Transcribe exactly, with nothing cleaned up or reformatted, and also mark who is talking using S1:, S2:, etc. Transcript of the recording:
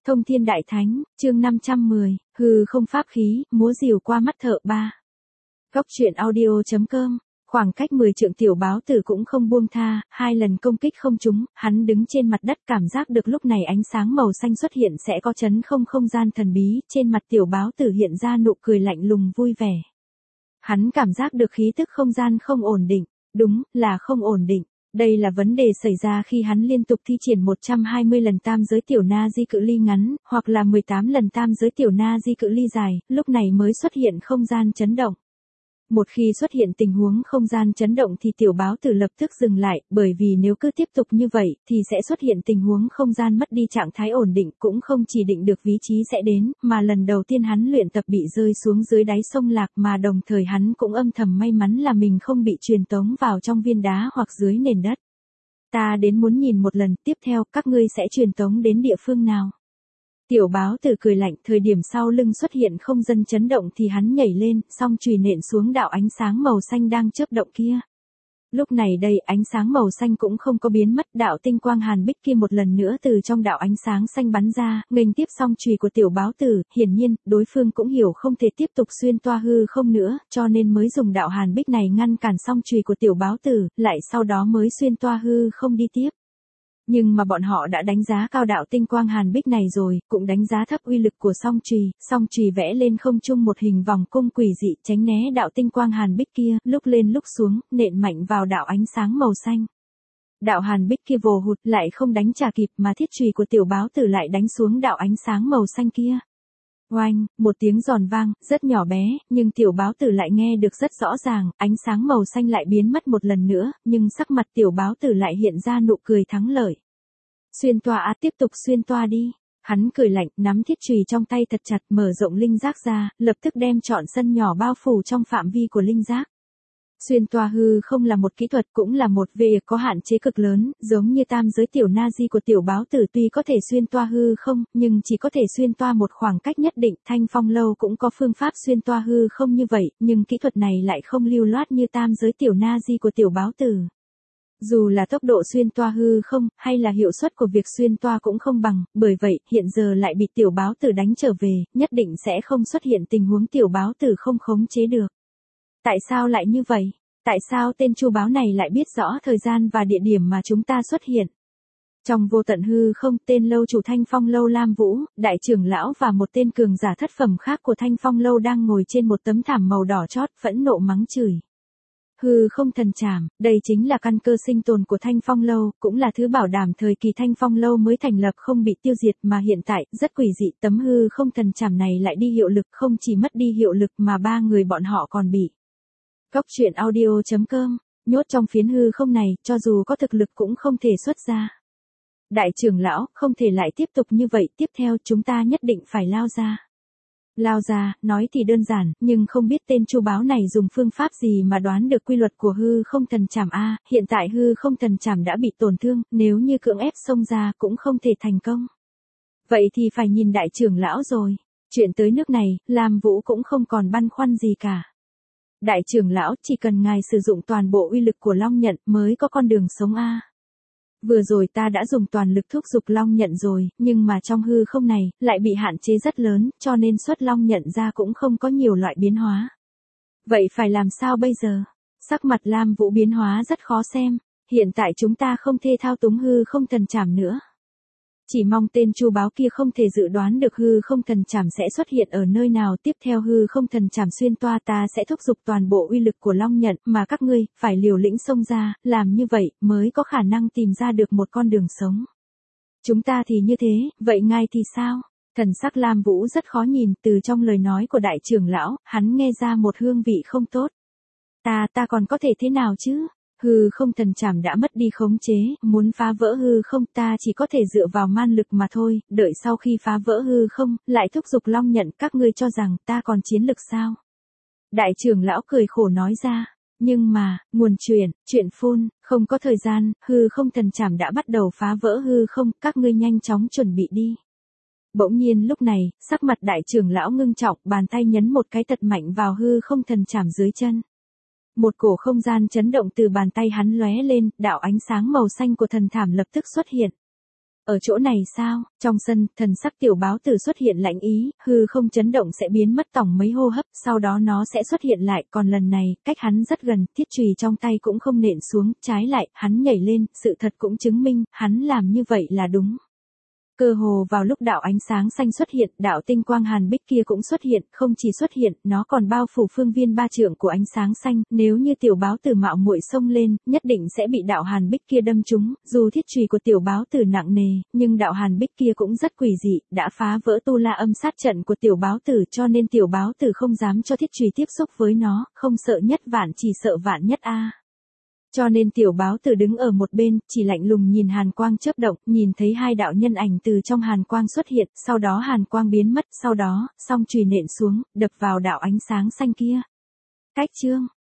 S1: Thông Thiên Đại Thánh, chương năm trăm mười, hư không pháp khí, múa rìu qua mắt thợ ba. Góc truyện audio.com, khoảng cách mười trượng tiểu báo tử cũng không buông tha, hai lần công kích không trúng, hắn đứng trên mặt đất cảm giác được lúc này ánh sáng màu xanh xuất hiện sẽ có chấn không không gian thần bí, trên mặt tiểu báo tử hiện ra nụ cười lạnh lùng vui vẻ. Hắn cảm giác được khí tức không gian không ổn định, đúng, là không ổn định. Đây là vấn đề xảy ra khi hắn liên tục thi triển một trăm hai mươi lần tam giới tiểu na di cự ly ngắn, hoặc là mười tám lần tam giới tiểu na di cự ly dài, lúc này mới xuất hiện không gian chấn động. Một khi xuất hiện tình huống không gian chấn động thì tiểu báo tử lập tức dừng lại, bởi vì nếu cứ tiếp tục như vậy, thì sẽ xuất hiện tình huống không gian mất đi trạng thái ổn định, cũng không chỉ định được vị trí sẽ đến, mà lần đầu tiên hắn luyện tập bị rơi xuống dưới đáy sông Lạc, mà đồng thời hắn cũng âm thầm may mắn là mình không bị truyền tống vào trong viên đá hoặc dưới nền đất. Ta đến muốn nhìn một lần, tiếp theo các ngươi sẽ truyền tống đến địa phương nào? Tiểu báo tử cười lạnh, thời điểm sau lưng xuất hiện không gian chấn động thì hắn nhảy lên, song chùy nện xuống đạo ánh sáng màu xanh đang chớp động kia. Lúc này đây ánh sáng màu xanh cũng không có biến mất, đạo tinh quang hàn bích kia một lần nữa từ trong đạo ánh sáng xanh bắn ra, nghênh tiếp song chùy của tiểu báo tử, hiển nhiên, đối phương cũng hiểu không thể tiếp tục xuyên toa hư không nữa, cho nên mới dùng đạo hàn bích này ngăn cản song chùy của tiểu báo tử, lại sau đó mới xuyên toa hư không đi tiếp. Nhưng mà bọn họ đã đánh giá cao đạo tinh quang hàn bích này rồi, cũng đánh giá thấp uy lực của song chùy, song chùy vẽ lên không trung một hình vòng cung quỷ dị, tránh né đạo tinh quang hàn bích kia, lúc lên lúc xuống, nện mạnh vào đạo ánh sáng màu xanh. Đạo hàn bích kia vồ hụt lại không đánh trả kịp mà thiết chùy của tiểu báo tử lại đánh xuống đạo ánh sáng màu xanh kia. Oanh, một tiếng giòn vang, rất nhỏ bé, nhưng tiểu báo tử lại nghe được rất rõ ràng, ánh sáng màu xanh lại biến mất một lần nữa, nhưng sắc mặt tiểu báo tử lại hiện ra nụ cười thắng lợi. Xuyên toa á, tiếp tục xuyên toa đi. Hắn cười lạnh, nắm thiết chùy trong tay thật chặt, mở rộng linh giác ra, lập tức đem trọn sân nhỏ bao phủ trong phạm vi của linh giác. Xuyên toa hư không là một kỹ thuật, cũng là một việc có hạn chế cực lớn, giống như tam giới tiểu na di của tiểu báo tử tuy có thể xuyên toa hư không, nhưng chỉ có thể xuyên toa một khoảng cách nhất định. Thanh Phong Lâu cũng có phương pháp xuyên toa hư không như vậy, nhưng kỹ thuật này lại không lưu loát như tam giới tiểu na di của tiểu báo tử. Dù là tốc độ xuyên toa hư không, hay là hiệu suất của việc xuyên toa cũng không bằng, bởi vậy, hiện giờ lại bị tiểu báo tử đánh trở về, nhất định sẽ không xuất hiện tình huống tiểu báo tử không khống chế được. Tại sao lại như vậy? Tại sao tên chu báo này lại biết rõ thời gian và địa điểm mà chúng ta xuất hiện? Trong vô tận hư không, tên lâu chủ Thanh Phong Lâu Lam Vũ, đại trưởng lão và một tên cường giả thất phẩm khác của Thanh Phong Lâu đang ngồi trên một tấm thảm màu đỏ chót, phẫn nộ mắng chửi. Hư không thần trảm, đây chính là căn cơ sinh tồn của Thanh Phong Lâu, cũng là thứ bảo đảm thời kỳ Thanh Phong Lâu mới thành lập không bị tiêu diệt, mà hiện tại, rất quỷ dị, tấm hư không thần trảm này lại đi hiệu lực, không chỉ mất đi hiệu lực mà ba người bọn họ còn bị. Góc truyện audio.com, nhốt trong phiến hư không này, cho dù có thực lực cũng không thể xuất ra. Đại trưởng lão, không thể lại tiếp tục như vậy, tiếp theo chúng ta nhất định phải lao ra. Lao ra, nói thì đơn giản, nhưng không biết tên chu báo này dùng phương pháp gì mà đoán được quy luật của hư không thần trảm a, hiện tại hư không thần trảm đã bị tổn thương, nếu như cưỡng ép xông ra cũng không thể thành công. Vậy thì phải nhìn đại trưởng lão rồi. Chuyện tới nước này, Lam Vũ cũng không còn băn khoăn gì cả. Đại trưởng lão, chỉ cần ngài sử dụng toàn bộ uy lực của Long Nhận mới có con đường sống a. Vừa rồi ta đã dùng toàn lực thúc giục Long Nhận rồi, nhưng mà trong hư không này, lại bị hạn chế rất lớn, cho nên xuất Long Nhận ra cũng không có nhiều loại biến hóa. Vậy phải làm sao bây giờ? Sắc mặt Lam Vũ biến hóa rất khó xem, hiện tại chúng ta không thể thao túng hư không thần trảm nữa. Chỉ mong tên chu báo kia không thể dự đoán được hư không thần trảm sẽ xuất hiện ở nơi nào, tiếp theo hư không thần trảm xuyên toa ta sẽ thúc giục toàn bộ uy lực của Long Nhận, mà các ngươi, phải liều lĩnh xông ra, làm như vậy, mới có khả năng tìm ra được một con đường sống. Chúng ta thì như thế, vậy ngài thì sao? Thần sắc Lam Vũ rất khó nhìn, từ trong lời nói của đại trưởng lão, hắn nghe ra một hương vị không tốt. Ta, ta còn có thể thế nào chứ? Hư không thần trảm đã mất đi khống chế, muốn phá vỡ hư không ta chỉ có thể dựa vào man lực mà thôi, đợi sau khi phá vỡ hư không, lại thúc giục Long Nhận, các ngươi cho rằng ta còn chiến lực sao? Đại trưởng lão cười khổ nói ra, nhưng mà, nguồn truyền, chuyện phun, không có thời gian, hư không thần trảm đã bắt đầu phá vỡ hư không, các ngươi nhanh chóng chuẩn bị đi. Bỗng nhiên lúc này, sắc mặt đại trưởng lão ngưng trọng, bàn tay nhấn một cái thật mạnh vào hư không thần trảm dưới chân. Một cổ không gian chấn động từ bàn tay hắn lóe lên, đạo ánh sáng màu xanh của thần thảm lập tức xuất hiện. Ở chỗ này sao? Trong sân, thần sắc tiểu báo tử xuất hiện lạnh ý, hư không chấn động sẽ biến mất tổng mấy hô hấp, sau đó nó sẽ xuất hiện lại, còn lần này, cách hắn rất gần, thiết chùy trong tay cũng không nện xuống, trái lại, hắn nhảy lên, sự thật cũng chứng minh, hắn làm như vậy là đúng. Cơ hồ vào lúc đạo ánh sáng xanh xuất hiện, đạo tinh quang hàn bích kia cũng xuất hiện, không chỉ xuất hiện, nó còn bao phủ phương viên ba trượng của ánh sáng xanh, nếu như tiểu báo tử mạo muội xông lên, nhất định sẽ bị đạo hàn bích kia đâm trúng, dù thiết chùy của tiểu báo tử nặng nề, nhưng đạo hàn bích kia cũng rất quỷ dị, đã phá vỡ tu la âm sát trận của tiểu báo tử, cho nên tiểu báo tử không dám cho thiết chùy tiếp xúc với nó, không sợ nhất vạn chỉ sợ vạn nhất a. Cho nên tiểu báo tử đứng ở một bên, chỉ lạnh lùng nhìn hàn quang chớp động, nhìn thấy hai đạo nhân ảnh từ trong hàn quang xuất hiện, sau đó hàn quang biến mất, sau đó, song chùy nện xuống, đập vào đạo ánh sáng xanh kia. Cách chương